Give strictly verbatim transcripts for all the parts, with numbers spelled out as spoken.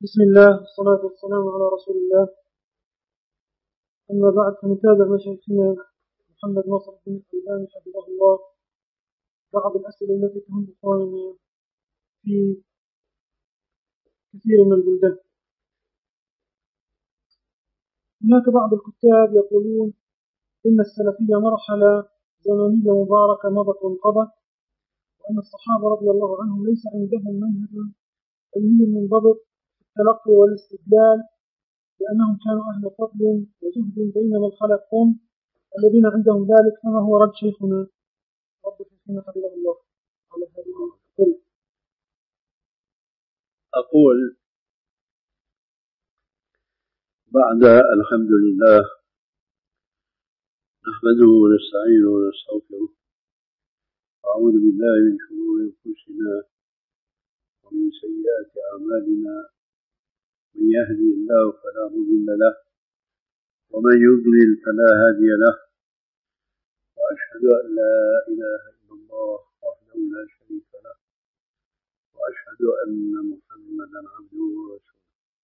بسم الله والصلاة والسلام على رسول الله. أما بعد، فنتابع مشايخنا محمد ناصر الدين الألباني حفظه الله بعض الأسئلة التي تهم إخواننا في كثير من البلدان. هناك بعض الكتاب يقولون إن السلفية مرحلة زمنية مباركة مضت وانقضت، وأن الصحابة رضي الله عنهم ليس عندهم منهج علمي منضبط في التلقي والاستدلال، لأنهم كانوا أهل فضل وزهد بينما الخلق هم الذين عندهم ذلك. فما هو رد شيخنا رب شيخنا حفظه الله على هذه القضية؟ أقول بعد الحمد لله نحمده ونستعينه ونستغفره وأعوذ بالله من شرور أنفسنا ومن سيئات أعمالنا، من يهدي الله فلا مضل له ومن يضلل فلا هادي له، وأشهد أن لا إله إلا الله وحده لا شريك له، وأشهد أن محمدا عبده ورسوله.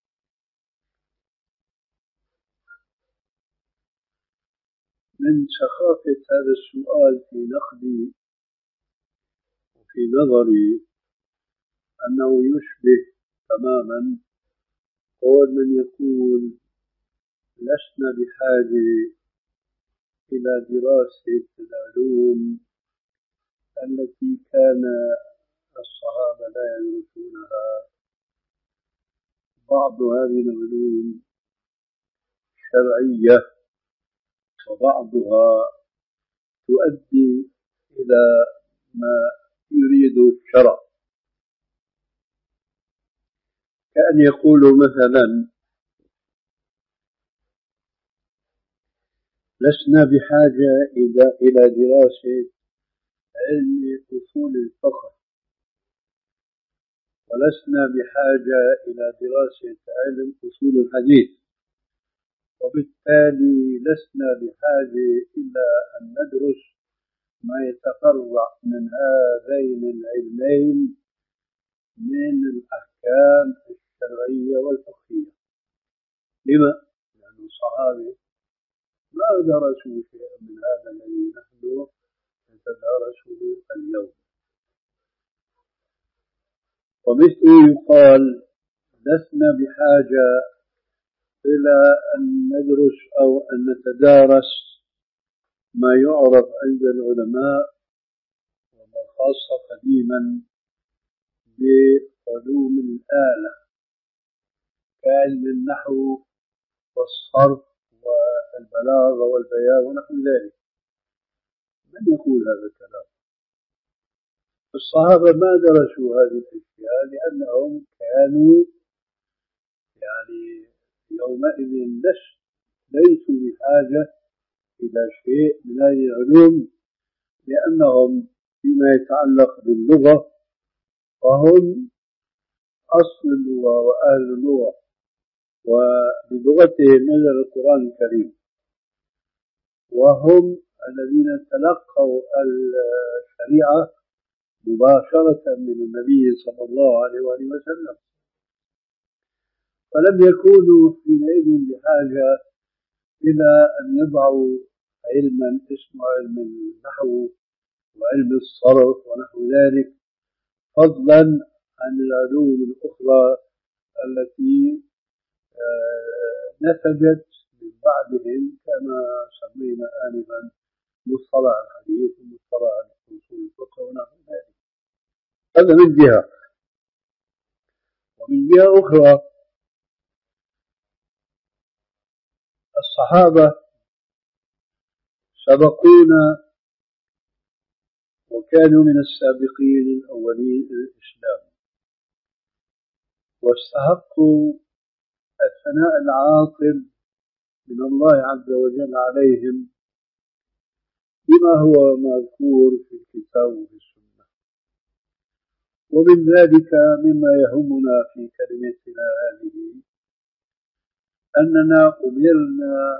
من سخافة هذا السؤال في نقدي وفي نظري أنه يشبه تماما قول من يقول لسنا بحاجة إلى دراسة العلوم التي كان الصحابة لا يدرسونها. بعض هذه العلوم شرعية وبعضها تؤدي إلى ما يريد الشرع، كأن يقولوا مثلا لسنا بحاجة إلى دراسة علم أصول الفقه، ولسنا بحاجة إلى دراسة علم أصول الحديث، وبالتالي لسنا بحاجة إلى أن ندرس ما يتفرع من هذين العلمين من الأحكام الشرعية والفقهية. لما؟ لأن الصحابة ما درسوا شيئا من هذا الذي نحن نتدارسه اليوم. ومثل يقال لسنا بحاجة إلى أن ندرس أو أن نتدارس ما يعرف عند العلماء وخاصة قديما بعلوم الآلة كعلم النحو والصرف والبلاغة والبيان ونحو ذلك. من يقول هذا الكلام؟ الصحابة ما درسوا هذه الأشياء لأنهم كانوا يعني يومئذ ليسوا بحاجة إلى شيء من هذه العلوم، لأنهم فيما يتعلق باللغة فهم أصل اللغة وأهل اللغة، وبلغتهم نزل القرآن الكريم، وهم الذين تلقوا الشريعة مباشرة من النبي صلى الله عليه وآله وسلم، فلم يكونوا حينئذ بحاجة إلى أن يضعوا علما اسمه علم النحو وعلم الصرف ونحو ذلك، فضلا عن العلوم الأخرى التي نتجت من بعدهم كما سمينا آنفا مصطلح الحديث ومصطلح أصول الفقه ونحو ذلك. هذا من جهة. ومن جهة أخرى الصحابة سبقونا وكانوا من السابقين الأولين إلى الإسلام، واستحقوا الثناء العاطل من الله عز وجل عليهم بما هو مذكور في الكتاب وفي السنة. ومن ذلك مما يهمنا في كلمتنا هذه أننا أمرنا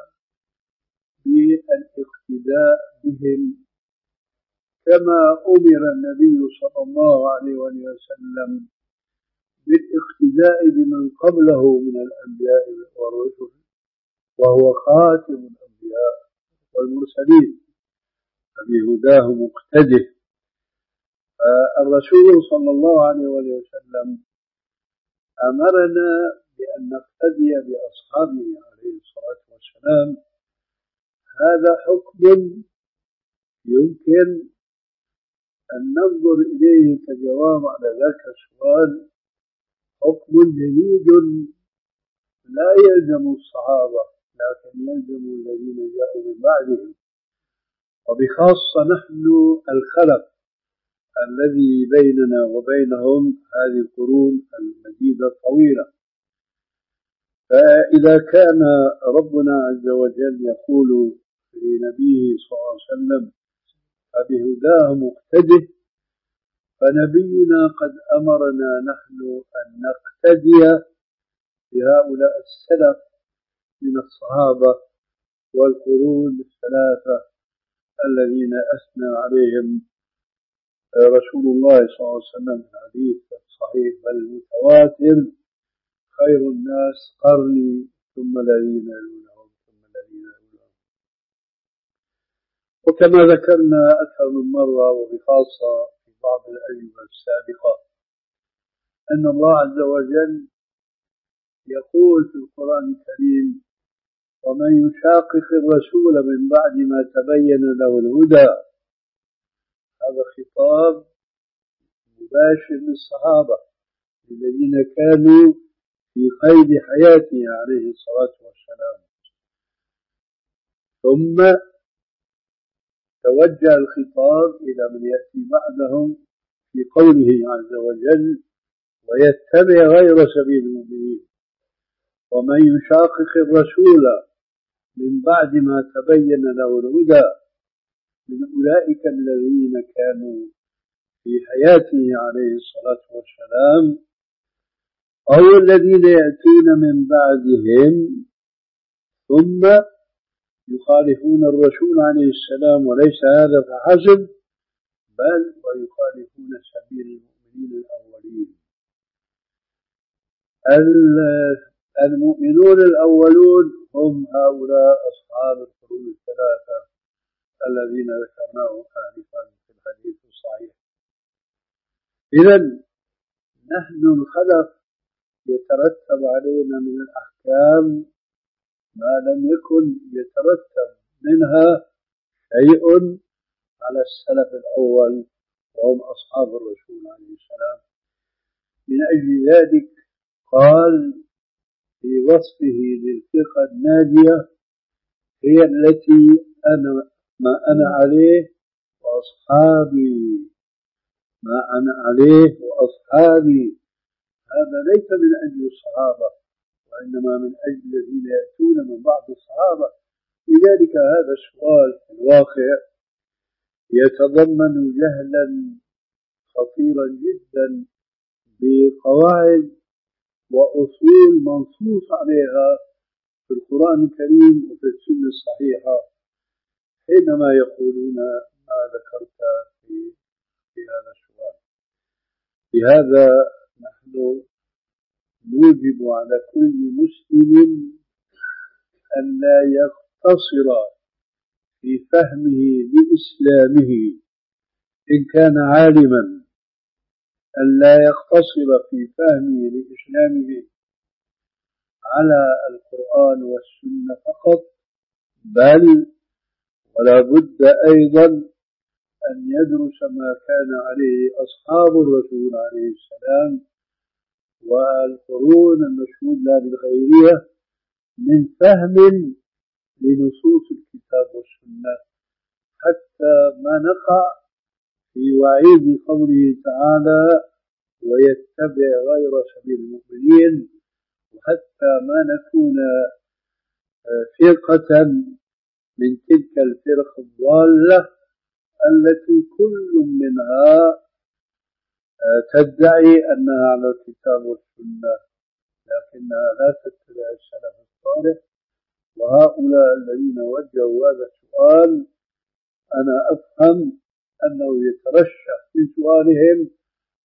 بالاقتداء بهم كما أمر النبي صلى الله عليه وسلم بالاقتداء بمن قبله من الأنبياء والرسل، وهو خاتم الأنبياء والمرسلين، فبهداه مقتده. فالرسول صلى الله عليه وسلم أمرنا بأن نقتدي بأصحابه عليه الصلاة والسلام. هذا حكم يمكن أن ننظر إليه كجواب على ذاك السؤال، حكم جديد لا يلزم الصحابة لكن يلزم الذين جاءوا من بعدهم، وبخاصة نحن الخلف الذي بيننا وبينهم هذه القرون المديدة الطويلة. فإذا كان ربنا عز وجل يقول لنبيه صلى الله عليه وسلم فبهداه مقتده، فنبينا قد أمرنا نحن أن نقتدي بهؤلاء السلف من الصحابة والقرون الثلاثة الذين أثنى عليهم رسول الله صلى الله عليه وسلم في الحديث الصحيح بل المتواتر: خير الناس قرني ثم الذين يلونهم ثم الذين يلونهم. وكما ذكرنا أكثر من مرة وبخاصة في بعض الأجوبة السابقة أن الله عز وجل يقول في القرآن الكريم: ومن يشاقق الرسول من بعد ما تبين له الهدى. هذا خطاب مباشر للصحابة الذين كانوا في قيد حياته عليه الصلاة والسلام. ثم توجه الخطاب إلى من يأتي بعدهم في قوله عز وجل: ويتبع غير سبيل المؤمنين. ومن يشاقق الرسول من بعد ما تبين له الهدى من أولئك الذين كانوا في حياته عليه الصلاة والسلام أو الذين يأتون من بعدهم ثم يخالفون الرسول عليه السلام، وليس هذا فحسب بل ويخالفون سبيل المؤمنين الأولين. المؤمنون الأولون هم هؤلاء أصحاب القرون الثلاثة الذين ذكرناهم آنفا في الحديث الصحيح. إذن نحن الخلف يترتب علينا من الأحكام ما لم يكن يترتب منها شيء على السلف الأول وهم أصحاب الرسول عليه السلام. من أجل ذلك قال في وصفه للفرقة الناجية: هي التي أنا ما أنا عليه وأصحابي ما أنا عليه وأصحابي. هذا ليس من أجل الصحابة وإنما من أجل الذين يأتون من بعض الصحابة. لذلك هذا السؤال في الواقع يتضمن جهلا خطيرا جدا بقواعد وأصول منصوص عليها في القرآن الكريم وفي السنة الصحيحة حينما يقولون ما ذكرت في, في هذا السؤال. لهذا نحن نوجب على كل مسلم أن لا يقتصر في فهمه لإسلامه إن كان عالما، أن لا يقتصر في فهمه لإسلامه على القرآن والسنة فقط، بل ولا بد أيضا أن يدرس ما كان عليه أصحاب الرسول عليه السلام والقرون المشهود لا بالخيرية من فهم لنصوص الكتاب والسنة، حتى ما نقع في وعيد قوله تعالى: ويتبع غير سبيل المؤمنين، وحتى ما نكون فرقة من تلك الفرق الضالة التي كل منها تدعي أنها على الكتاب والسنة لكنها لا تتبع السلف الصالح. وهؤلاء الذين وجهوا هذا السؤال أنا أفهم أنه يترشح في سؤالهم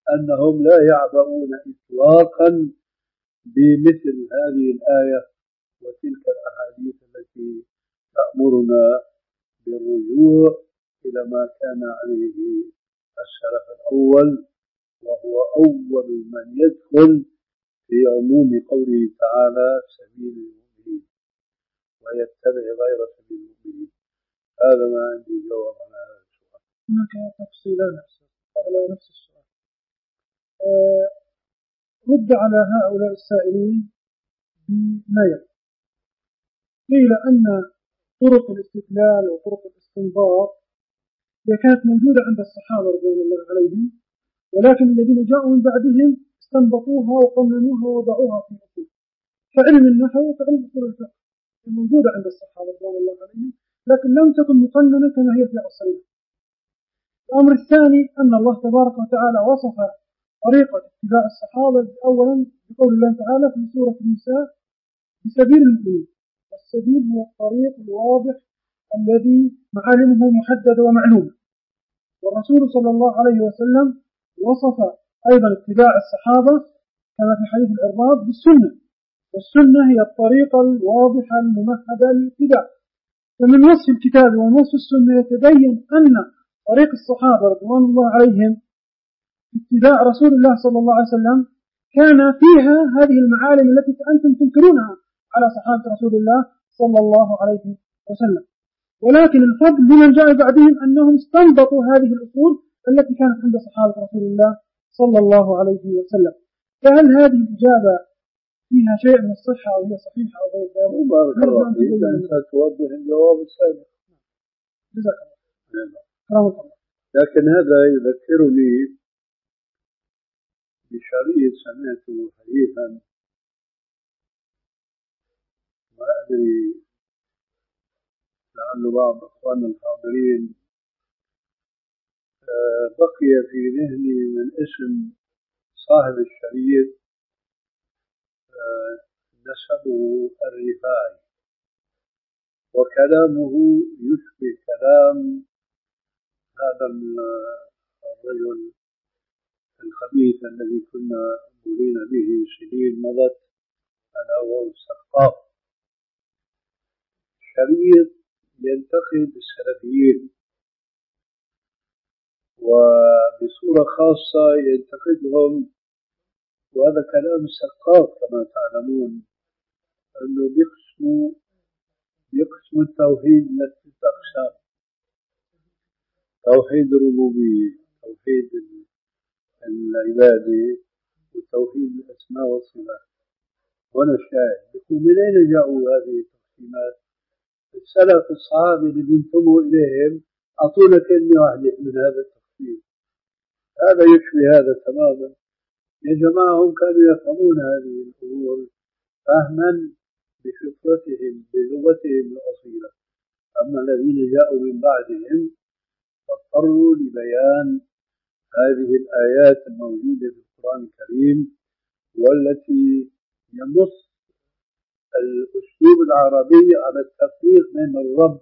أنهم لا يعبؤون إطلاقا بمثل هذه الآية وتلك الأحاديث التي تأمرنا بالرجوع إلى ما كان عليه السلف الأول، وهو أول من يدخل في عموم قوله تعالى سبيل المؤمنين ويتبع غير سبيل المؤمنين. هذا ما عندي جواب على هذا السؤال. هناك تفصيلان على نفس السؤال. أه رد على هؤلاء السائلين بما يلي. قيل أن طرق الاستدلال وطرق الاستنباط هي كانت موجودة عند الصحابة رضوان الله عليهم، ولكن الذين جاءوا من بعدهم استنبطوها وقننوها ووضعوها في أصول كعلم النحو وكعلم أصول الفقه، موجودة عند الصحابة رضوان الله عليهم، لكن لم تكن مقننة كما هي في عصرنا. الأمر الثاني أن الله تبارك وتعالى وصف طريقة اتباع الصحابة أولا بقول الله تعالى في سورة النساء بسبيل المؤمنين، والسبيل هو الطريق الواضح الذي معالمه محددة ومعلومة. والرسول صلى الله عليه وسلم وصف أيضا اتباع الصحابة كما في حديث العرباض بالسنة، والسنة هي الطريقة الواضحة الممهدة للاتباع. فمن وصف الكتاب ومن وصف السنة يتبين أن طريق الصحابة رضوان الله عليهم اتباع رسول الله صلى الله عليه وسلم كان فيها هذه المعالم التي أنتم تنكرونها على صحابة رسول الله صلى الله عليه وسلم. ولكن الفضل لمن جاء بعدهم أنهم استنبطوا هذه الأصول التي كانت عند صحابة رسول الله صلى الله عليه وسلم. فهل هذه الإجابة فيها شيء من الصحة أو هي صحيحة أو غير ذلك؟ بارك الله فيك، أنت توضح الجواب السابق. جزاك الله. لكن هذا يذكرني بشريط سمعته حديثا، ما أدري لعل بعض أخواننا الحاضرين بقي في ذهني من اسم صاحب الشريط، نسبه الرفاعي، وكلامه يشبه كلام هذا الرجل الخبيث الذي كنا مولين به سنين مضت، أنا وهو السقاف. شريط ينتقد السلفيين، وبصورة خاصة ينتقدهم، وهذا كلام السقاف كما تعلمون، أنه بيقسموا بيقسموا التوحيد لست أقسام: توحيد الربوبية، توحيد العبادة، وتوحيد الأسماء والصفات. وأنا شاهد. يقول من أين جاءوا هذه التقسيمات؟ السلف الصحابة اللي بينتموا إليهم أعطونا كلمة واحدة من هذا التقسيم. هذا يشبه هذا تماما. يا جماعة هم كانوا يفهمون هذه الأمور فهما بفطرتهم بلغتهم الأصيلة، أما الذين جاءوا من بعدهم فاضطروا لبيان هذه الآيات الموجودة في القرآن الكريم، والتي ينص الأسلوب العربي على التفريق بين الرب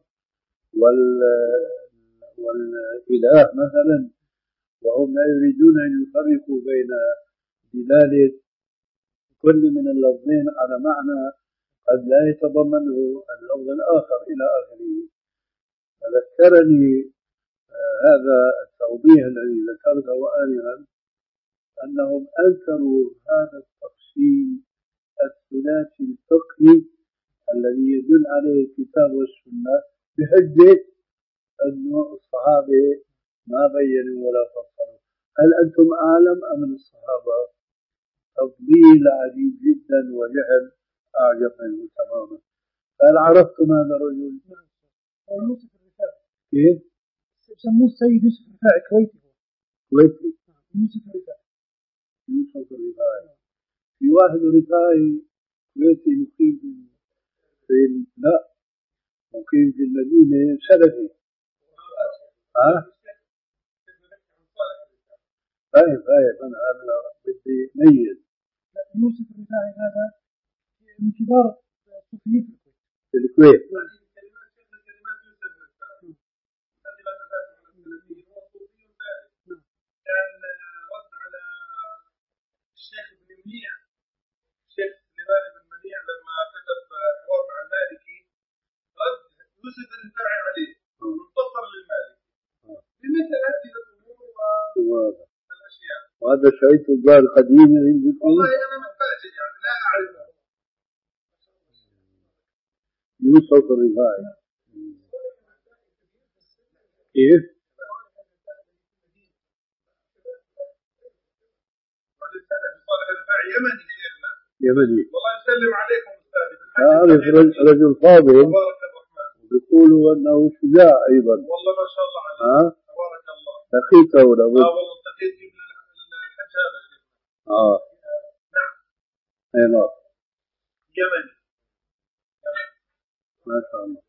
والإله مثلا، وهم لا يريدون أن يفرقوا بين دلالة كل من اللفظين على معنى قد لا يتضمنه اللفظ الآخر إلى آخره. فذكرني هذا التوضيح الذي ذكرته آنفا أنهم أنكروا هذا التقسيم الثلاثي الفقهي الذي يدل عليه الكتاب والسنة بحجة أن الصحابة ما بينوا ولا فصلوا. هل أنتم أعلم أم الصحابة؟ تفضيل عجيب جدا وجهل أعجب منه تماما. هل عرفتم هذا الرجل؟ يوسف الرفاعي. كيف؟ يسموه السيد يوسف الرفاعي، كويتي. كويتي. يوسف الرفاعي. يوسف الرفاعي. في واحد رفاعي كويتي مقيم في لا مقيم في المدينة سلفي. ها؟ فاهم فاهم أنا أنا بدي ميز. يوسف الرفاعي هذا من كبار الصوفيين في الكويت. كان رد على الجزء الفرعي عليه منتصر للمالك بمثل هذه الأمور والأشياء. وهذا شيء الظاهر قديم عندكم؟ والله أنا متفاجئ يعني لا أعرفه. يوسف الرفاعي كيف؟ يمني شيخنا. يمني. والله يسلم عليكم أستاذي. أعرف رجل فاضل بيقولوا أنه شجاع أيضا. والله ما شاء الله عليه. ها؟ تبارك الله. لقيته ولا بد؟ آه والله التقيت في الحج هذا. آه. نعم. أي نعم. يمني. ما شاء الله.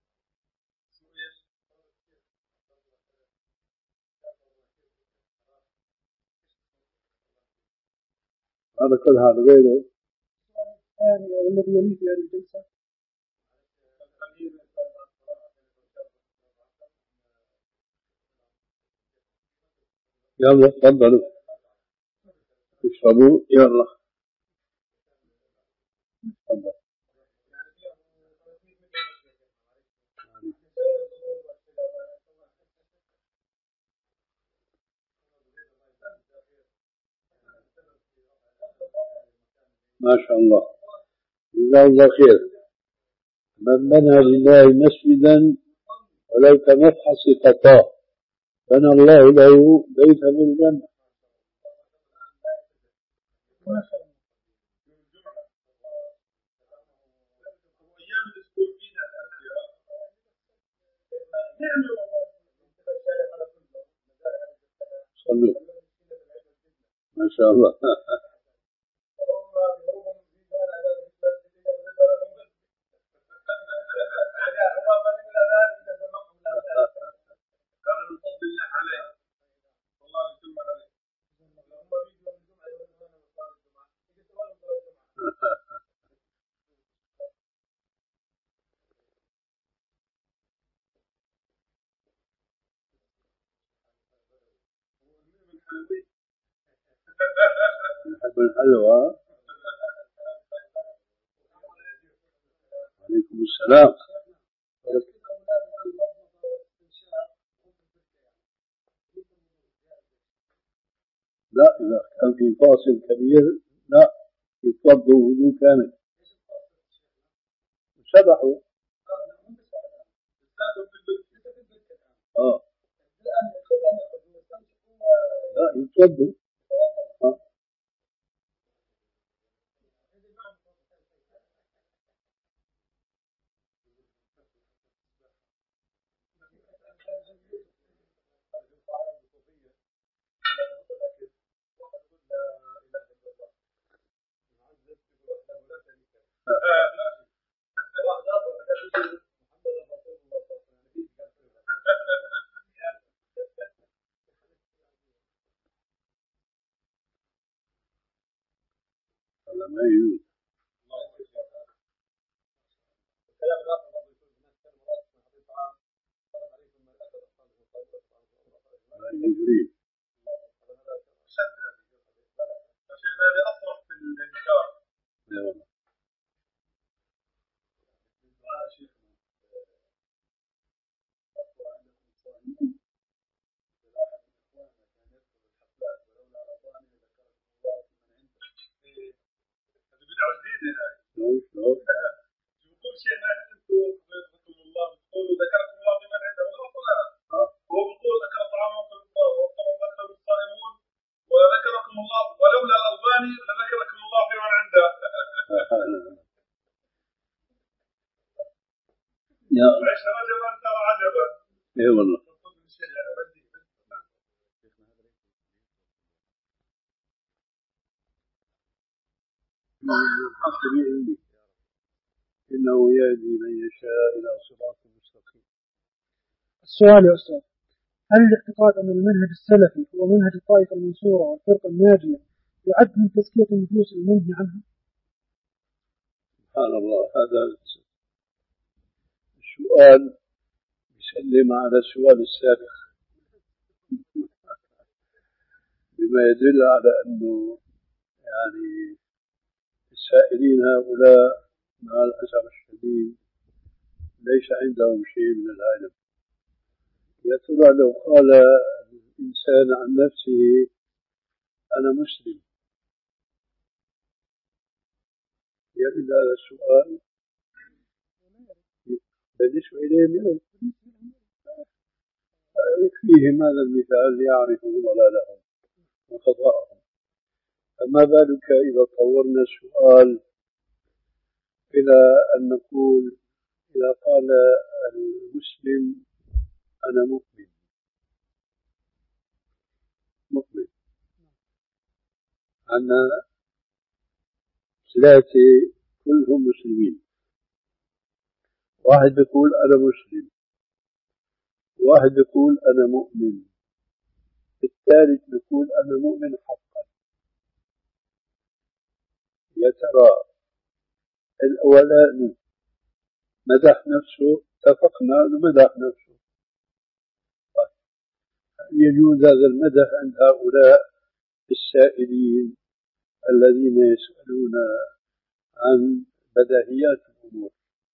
هذا كل هذا غيره الثاني أو الذي يليه في هذه الجلسة. يلا تفضلوا اشربوا يلا تفضل. ما شاء الله جزاه الله خير. من بنى لله مسجدا ولو كمفحص قطاع بنى الله له بيتا في الجنة. ما شاء الله. صلوا ما شاء الله. نحب الحلوى. عليكم السلام. لا إذا كان في فاصل كبير لا يتوضوا وضوء كامل. سبحوا آه لا يتوضوا آه. هذا ما يجوز. جبريل هذا أصرح في الإنكار. لا والله. يقول شيخنا أنتم ذكركم الله بتقولوا ذكركم الله بمن عنده ولا صلاة. هو بيقول ذكر طعامكم الله وطعم ذكر الصائمون وذكركم الله ولولا الألباني لذكركم الله بمن عنده. يا عيش رجبا ترى عجبا. اي والله. الحق بإذنه إنه يهدي من يشاء إلى صراط مستقيم. السؤال يا أستاذ، هل الاعتقاد أن المنهج السلفي هو منهج الطائفة المنصورة والفرقة الناجية يعد من تزكية النفوس المنهي عنها؟ سبحان الله. هذا السؤال يسلم على السؤال السابق بما يدل على أنه يعني السائلين هؤلاء مع الأسف الشديد ليس عندهم شيء من العلم. يا ترى لو قال الإنسان عن نفسه أنا مسلم، يرد هذا السؤال؟ بالنسبة إليهم يرد، يكفيهم هذا المثال ليعرفوا ضلالهم وخطأهم. فما بالك إذا طورنا السؤال إلى أن نقول إذا قال المسلم أنا مؤمن، مؤمن عنا ثلاثة كلهم مسلمين، واحد يقول أنا مسلم، واحد يقول أنا مؤمن، الثالث يقول أنا مؤمن حقا. يا ترى الأولاني مدح نفسه، اتفقنا أنه مدح نفسه، يجوز هذا المدح عند هؤلاء السائلين الذين يسألون عن بديهيات الأمور،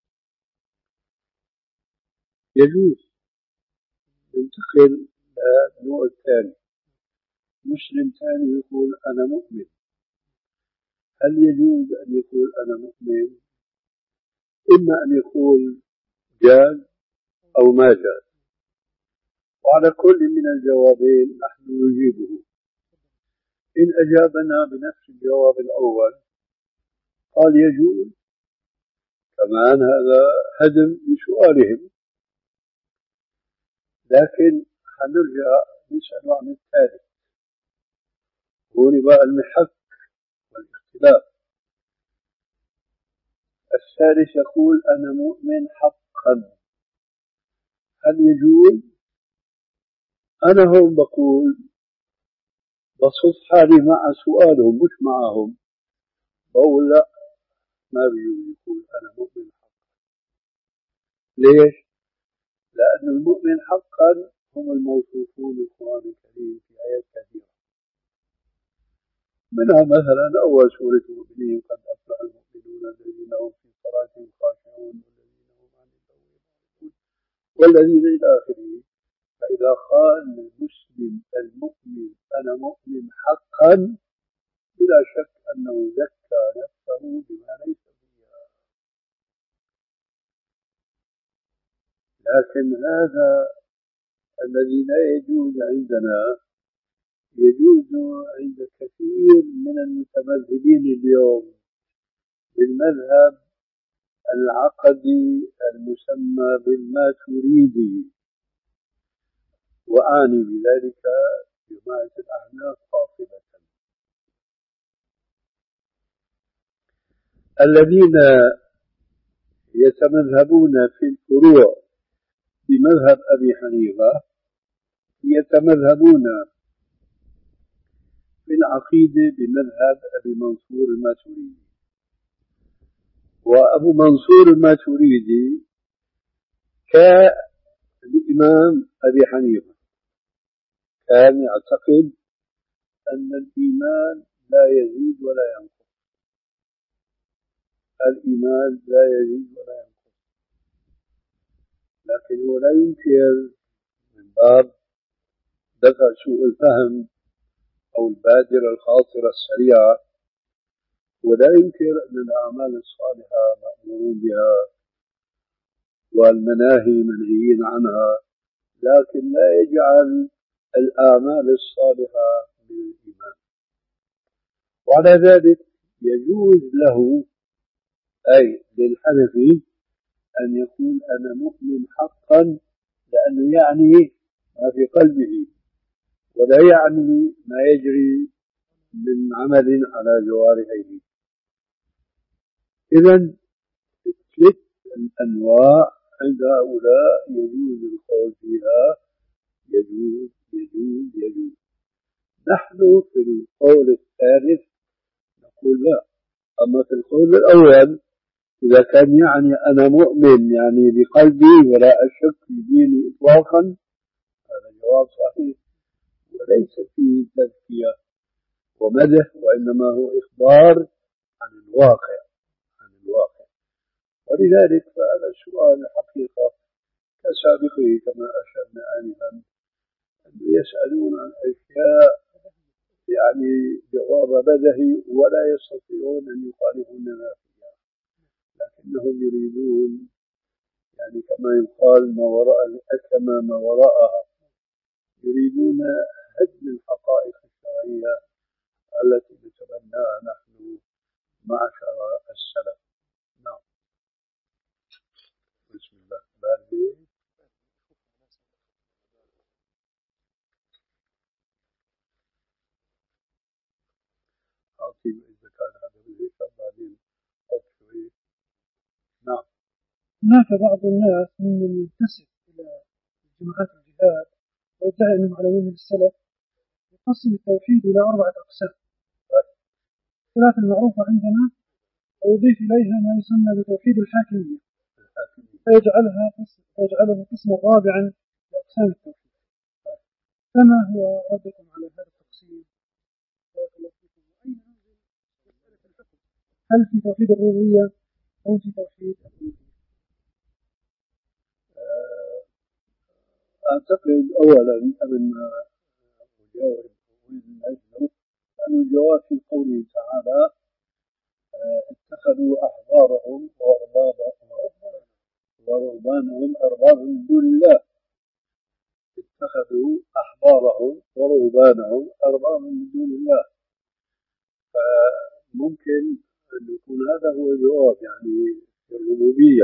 يجوز. ننتقل للنوع الثاني، مسلم ثاني يقول أنا مؤمن، هل يجوز أن يقول أنا مؤمن؟ إما أن يقول جاز أو ما جاز، وعلى كل من الجوابين نحن نجيبه. إن أجابنا بنفس الجواب الأول قال يجوز، كمان هذا هدم لسؤالهم، لكن حنرجع نسأل عن الثالث، هون بقى المحك والاختلاف. الثالث يقول أنا مؤمن حقا، هل يجوز؟ أنا هم بقول بصف حالي مع سؤالهم مش معهم، بقول لا، ما بيجوز يقول أنا مؤمن حقا. ليش؟ لأن المؤمن حقا هم الموصوفون بالقرآن الكريم في آيات كثيرة، منها مثلا أول سورة المؤمنين قد أفلح المؤمنون الذين هم في صلاتهم خاشعون والذين هم عن اللغو معرضون والذين إلى آخره. فإذا قال المسلم المؤمن أنا مؤمن حقا بلا شك أنه زكى نفسه بما ليس فيها. لكن هذا الذي لا يجوز عندنا يجوز عند كثير من المتمذهبين اليوم بالمذهب العقدي المسمى بالماتريدي، وأعني بذلك جماعة الأحناف قاطبة، الذين يتمذهبون في الفروع بمذهب أبي حنيفة يتمذهبون في العقيدة بمذهب أبي منصور الماتريدي. وأبو منصور الماتريدي كالإمام أبي حنيفة كان يعتقد أن الإيمان لا يزيد ولا ينقص، الإيمان لا يزيد ولا ينقص، لكنه لا ينكر من باب دفع سوء الفهم أو البادرة الخاطرة السريعة، ولا ينكر أن الأعمال الصالحة مأمورون بها والمناهي منهيين عنها، لكن لا يجعل الأعمال الصالحة من الإيمان. وعلى ذلك يجوز له أي للحنفي أن يقول أنا مؤمن حقا، لأنه يعني ما في قلبه ولا يعني ما يجري من عمل على جوارحه. إذن ثلاث الأنواع عند هؤلاء يجوز القول فيها يجوز يجوز يجوز. نحن في القول الثالث نقول لا. أما في القول الأول إذا كان يعني أنا مؤمن يعني بقلبي ولا أشك في ديني إطلاقا، هذا جواب صحيح وليس فيه تزكية ومدح، وإنما هو إخبار عن الواقع عن الواقع. ولذلك فهذا السؤال الحقيقة كسابقه كما أشرنا آنفا أنه يسألون عن أشياء يعني جواب بدهي ولا يستطيعون أن يخالفوننا فيها، لكنهم يريدون يعني كما يقال ما وراء الأكمة ما وراءها، يريدون هدم الحقائق الشرعية التي نتبناها نحن معشر السلف. نعم. بسم الله. بعدين أعطي إذا كان هذا الهيثم بعدين حط شوي. نعم. هناك بعض الناس ممن ينتسب إلى جماعات الجهاد ويدعي أنهم على منهج السلف يقسم التوحيد إلى أربعة أقسام. الثلاث المعروفة عندنا ويضيف إليها ما يسمى بتوحيد الحاكمية فيجعلها فيجعله قسما رابعا لأقسام التوحيد. فما هو ردكم على هذا التقسيم؟ هل في توحيد الربوبية أو في توحيد الألوهية؟ أعتقد أولا قبل ما أجاوب أن الجواب في قوله تعالى اتخذوا أحبارهم ورهبانهم أربابا من دون الله. اتخذوا أحبارهم ورهبانهم أربابا من دون الله، فممكن أن يكون هذا هو الجواب يعني في الربوبية.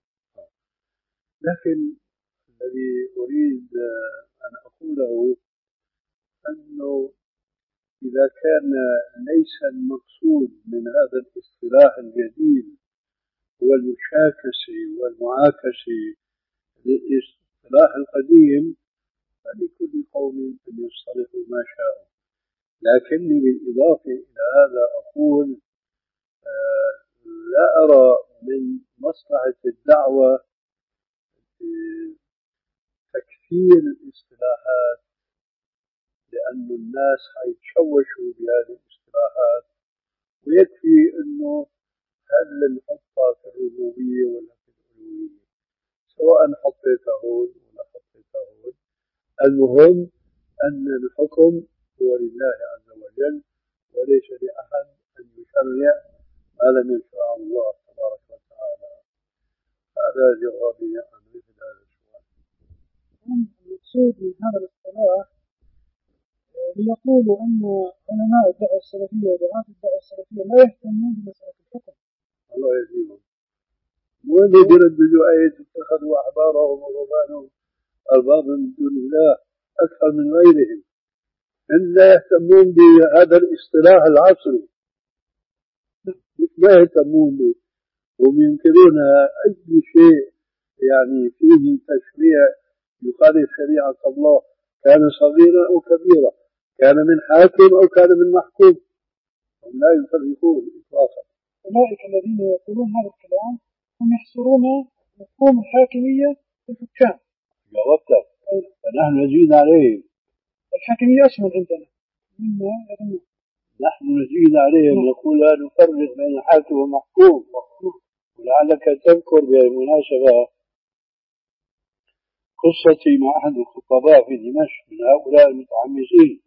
لكن الذي أريد أن أقوله أنه إذا كان ليس المقصود من هذا الاصطلاح الجديد هو المشاكسة والمعاكسة للاصطلاح القديم فلكل قوم أن يصطلحوا ما شاءوا، لكني بالإضافة إلى هذا أقول آه لا أرى من مصلحة الدعوة تكثير الاصطلاحات، لأن الناس حيتشوشوا بهذه الاصطلاحات، ويكفي أنه هل نحطها في الربوبية ولا في الألوهية، سواء حطيتها هون ولا حطيتها هون، المهم أن الحكم هو لله عز وجل وليس لأحد أن يشرع ما لم يشرع الله تبارك وتعالى. هذا جوابي عن مثل هذا السؤال. المقصود من هذا الاصطلاح ليقولوا أن علماء الدعوة السلفية ودعاة الدعوة السلفية لا يهتمون بمسألة الحكم. الله يهديهم. وين يرددوا آية اتخذوا أحبارهم ورهبانهم أربابا من دون الله أكثر من غيرهم، إن لا يهتمون بهذا الاصطلاح العصري، مش ما يهتمون به، هم ينكرون أي شيء يعني فيه تشريع يخالف شريعة الله، كان صغيرا أو كبيرا، كان من حاكم أو كان من محكوم، هم لا يفرقون إطلاقا. أولئك الذين يقولون هذا الكلام هم يحصرون مفهوم الحاكمية في الحكام. جاوبتك. فنحن نزيد عليهم. الحاكمية أشمل عندنا مما يظنون. نحن نزيد عليهم نقول لا نفرق بين حاكم ومحكوم. ولعلك تذكر بالمناسبة قصتي مع أحد الخطباء في دمشق من هؤلاء المتحمسين.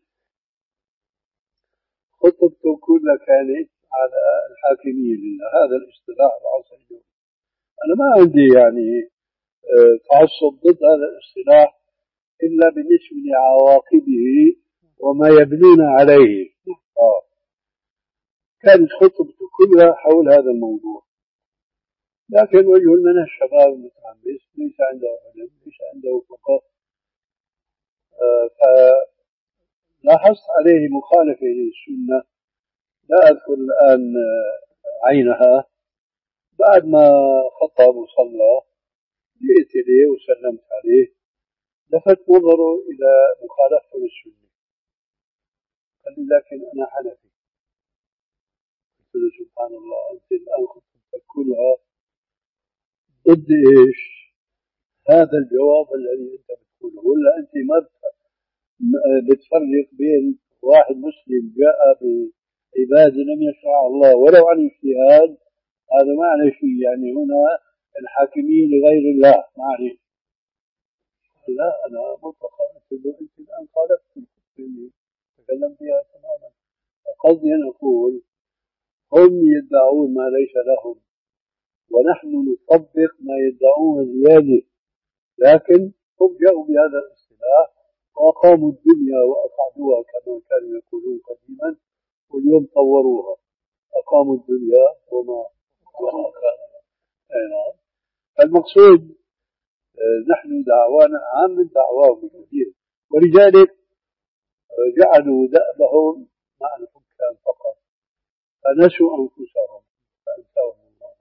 خطبته كلها كانت على الحاكمية لله، هذا الاصطلاح العصري. أنا ما عندي يعني تعصب ضد هذا الاصطلاح إلا بالنسبة لعواقبه وما يبنون عليه. آه. كانت خطبته كلها حول هذا الموضوع، لكن وجه من الشباب المتحمس ليس عنده علم ليس عنده فقه، آه فلاحظت عليه مخالفة للسنة لا أذكر الآن عينها. بعد ما خطب وصلى جئت إليه وسلمت عليه، لفت نظره إلى مخالفته للسنة، قال لي لكن أنا حنفي. قلت له سبحان الله، أنت الآن خطبتك كلها ضد إيش؟ هذا الجواب الذي أنت بتقوله، ولا أنت ما بتفرق بين واحد مسلم جاء بعبادة لم يشرع الله ولو عن اجتهاد، هذا معنى شيء، يعني هنا الحاكمين لغير الله ما عليه. لا أنا مطلقا أنت الآن خالفت الخطبة اللي تكلم فيها تماما. قصدي أن أقول هم يدعون ما ليس لهم ونحن نطبق ما يدعون زيادة، لكن هم جاءوا بهذا الاصطلاح وأقاموا الدنيا وأقعدوها كما كانوا يقولون قديما، واليوم طوروها أقاموا الدنيا وما وما كانوا. نعم. المقصود نحن دعوانا عام من دعواهم بكثير، ولذلك جعلوا دأبهم مع الحكام فقط فنسوا أنفسهم فأنساهم الله.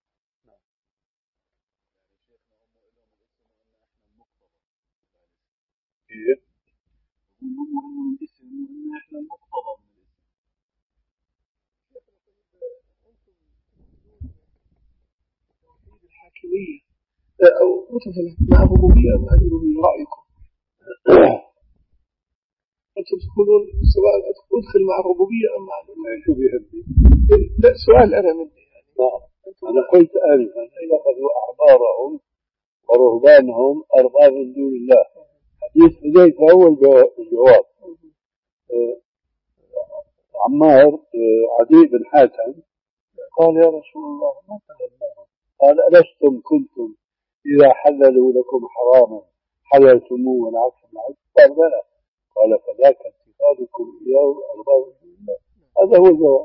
كيف؟ يقولوا إنه الاسم إنه إحنا المقتضى من الاسم. توحيد الحاكمية أو مثلا مع الربوبية مع الألوهية، رأيكم؟ أنتم تقولون سواء أدخل مع الربوبية أم مع الألوهية؟ شو بيهمني؟ لا سؤال أنا مني يعني. نعم. أنا قلت آنفا اتخذوا أحبارهم ورهبانهم أربابا من دون الله. حديث حذيفة هو الجواب. عمار عدي بن حاتم قال يا رسول الله ما تغناهم؟ قال ألستم كنتم إذا حللوا لكم حراما حللتموه والعكس بالعكس؟ قال بلى. قال فذاك اتخاذكم إياه أربابا من دون الله. هذا هو الجواب.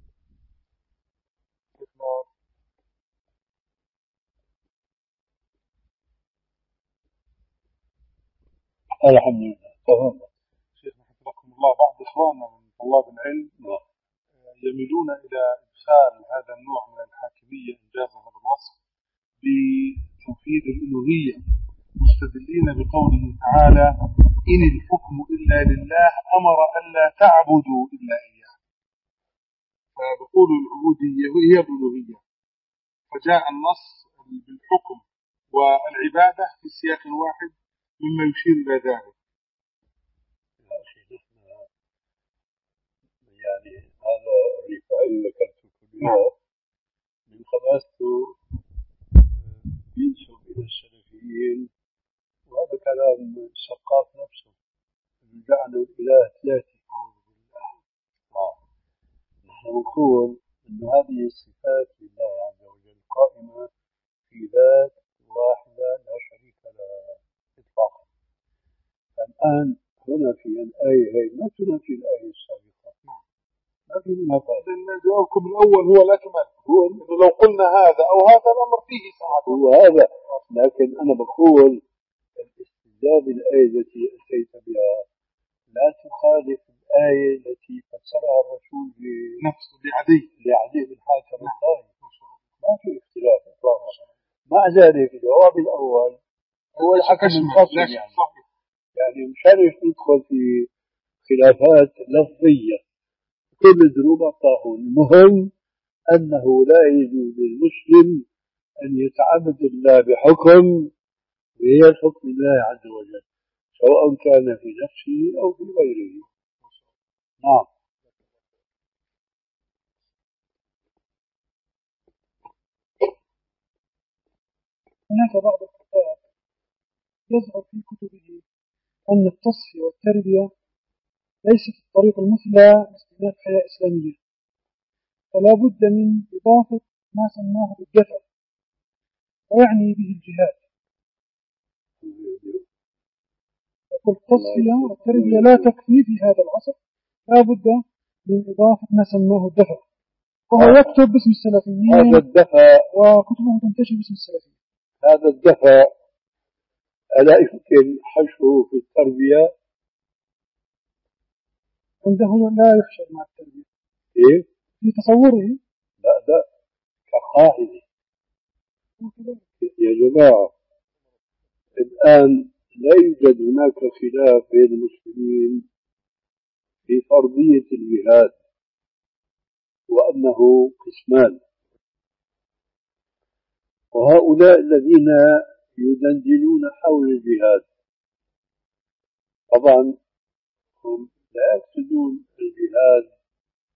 الحمد لله. تمام. شيخنا حفظكم الله، بعض إخواننا من طلاب العلم يميلون إلى إدخال هذا النوع من الحاكمية إنجاز هذا الوصف بتوحيد الألوهية، مستدلين بقوله تعالى إن الحكم إلا لله أمر ألا تعبدوا إلا إياه، فبقول العبودية هي الألوهية، فجاء النص بالحكم والعبادة في سياق واحد مما يشير إلى ذلك. يعني هذا الرفاعي اللي ذكرته كلها من خباسته ينسب إلى السلفيين، وهذا كلام السقاف نفسه جعلوا الإله ثلاثي. آه. نحن نقول أن هذه الصفات لله عز وجل قائمة في ذات واحدة لا شريك لها إطلاقا. الآن هنا في الآية هي ما تنافي الآية السابقة، ما في منافاة. لأن جوابكم الأول هو الأكمل، هو إنه لو قلنا هذا أو هذا الأمر فيه ساعات هو هذا، لكن أنا بقول الاستجابة الآية التي أتيت بها لا تخالف الآية التي فسرها الرسول نفسه لعدي لعدي بن حاتم الطائي. ما في اختلاف إطلاقا. مع ذلك الجواب الأول هو الحكم الفصل، يعني يعني مشان ندخل في خلافات لفظية كل ذنوب الطاغون. المهم أنه لا يجوز للمسلم أن يتعبد الله بحكم غير حكم الله عز وجل، سواء كان في نفسه أو في غيره. نعم. هناك بعض الكتاب يظهر في كتبه أن التصفية والتربية ليست الطريق المثلى لاستئناف حياة إسلامية، فلا بد من إضافة ما سماه بالدفع ويعني به الجهاد. يقول التصفية والتربية لا تكفي في هذا العصر، لا بد من إضافة ما سماه الدفع، وهو يكتب باسم السلفيين. هذا الدفع وكتبه تنتشر باسم السلفيين. هذا الدفع ألا يمكن حشره في التربية؟ عنده لا يحشر مع التربية. إيه؟ في تصوره لا لا كقاعدة. يا جماعة الآن لا يوجد هناك خلاف بين المسلمين في فرضية الجهاد وأنه قسمان، وهؤلاء الذين يدندنون حول الجهاد طبعا هم لا يقصدون الجهاد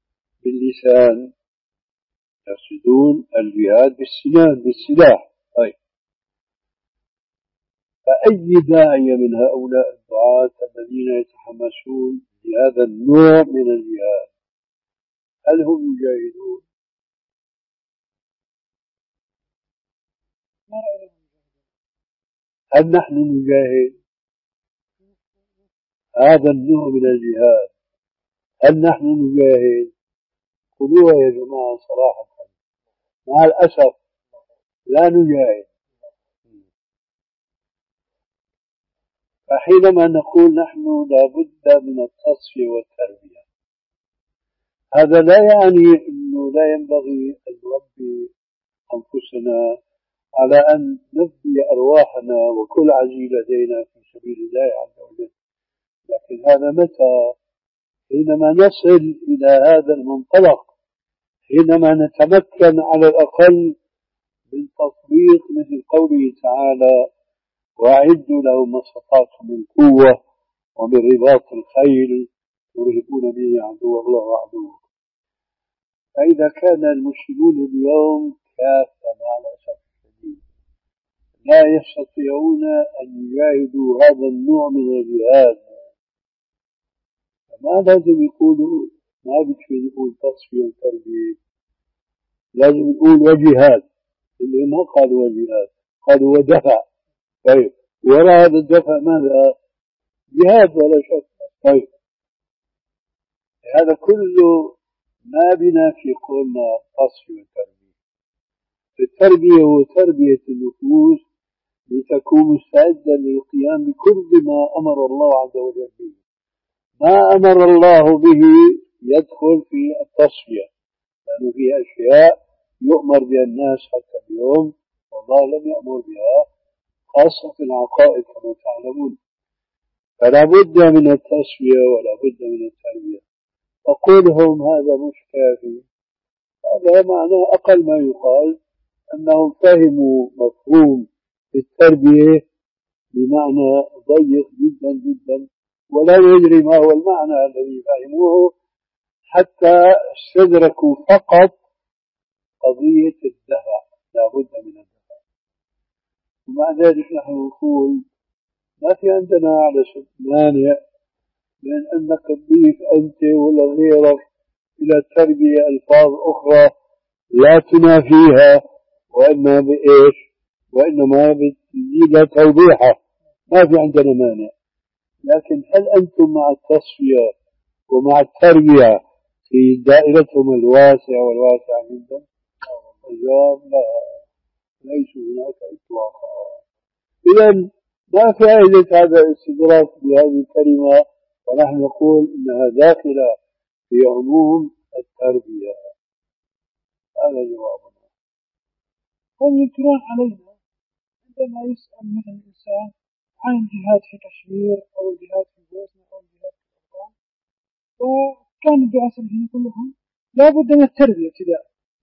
باللسان، يقصدون الجهاد بالسنان بالسلاح. طيب فأي داعية من هؤلاء الدعاة الذين يتحمسون لهذا النوع من الجهاد هل هم يجاهدون؟ هل نحن نجاهد هذا النوع من الجهاد؟ هل نحن نجاهد؟ قولوها يا جماعة صراحة. مع الأسف لا نجاهد. فحينما نقول نحن لابد من التصفية والتربية هذا لا يعني أنه لا ينبغي أن نربي أنفسنا على أن نفدي أرواحنا وكل عزيز لدينا في سبيل الله عز وجل، لكن هذا متى؟ حينما نصل إلى هذا المنطلق، حينما نتمكن على الأقل من تطبيق مثل قوله تعالى وأعدوا لهم ما استطعتم من قوة ومن رباط الخيل ترهبون به عدو الله وعدوه. فإذا كان المسلمون اليوم كافة مع الأسف الشديد لا يستطيعون أن يجاهدوا هذا النوع من الجهاد، فما لازم يقولوا ما بيكفي نقول تصفية وتربية، لازم نقول وجهاد. اللي ما قالوا وجهاد قالوا ودفع. طيب وراء هذا الدفع ماذا؟ جهاد ولا شك. طيب هذا كله ما بنا في قولنا تصفية وتربية. التربية هو تربية النفوس لتكون مستعدة للقيام بكل ما أمر الله عز وجل به. ما أمر الله به يدخل في التصفية، لأنه في أشياء يؤمر بها الناس حتى اليوم والله لم يأمر بها، خاصة في العقائد كما تعلمون. فلا بد من التصفية ولا بد من التربية. أقولهم هذا مش كافي، هذا معنى أقل ما يقال أنهم فهموا مفهوم التربية بمعنى ضيق جدا جدا ولا يدري ما هو المعنى الذي فهموه، حتى استدركوا فقط قضية الدفع. لا بد من الدفع. ومع ذلك نحن نقول ما في عندنا على مانع من أنك تضيف أنت ولا غيرك إلى التربية ألفاظ أخرى لا تنافيها وإنما بإيش وإنما بتزيد توضيحها، ما في عندنا مانع. لكن هل أنتم مع التصفية ومع التربية في دائرتهم الواسعة والواسعة جدا؟ الجواب لا، ليس هناك إطلاقا. إذن ما فائدة هذا الاستدراك بهذه الكلمة ونحن نقول إنها داخلة في عموم التربية؟ هذا جوابنا. هم ينكرون علينا عندما يسأل مثل الإنسان عن الجهاد في كشمير أو الجهاد في بوسنة أو الجهاد في الأفغان، وكان الدعاة السلفيين كلهم لا بد من التربية ابتداء.